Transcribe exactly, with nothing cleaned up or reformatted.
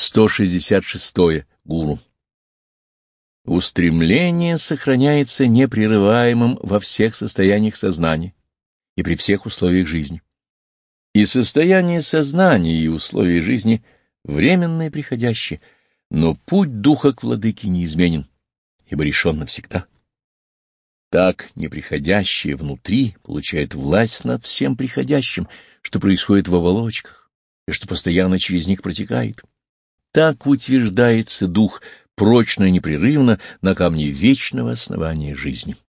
сто шестьдесят шестое. Гуру. Устремление сохраняется непрерываемым во всех состояниях сознания и при всех условиях жизни. И состояние сознания, и условия жизни временные и приходящие, но путь духа к владыке неизменен, ибо решен навсегда. Так неприходящее внутри получает власть над всем приходящим, что происходит в оболочках, и что постоянно через них протекает. Так утверждается дух прочно и непрерывно на камне вечного основания жизни.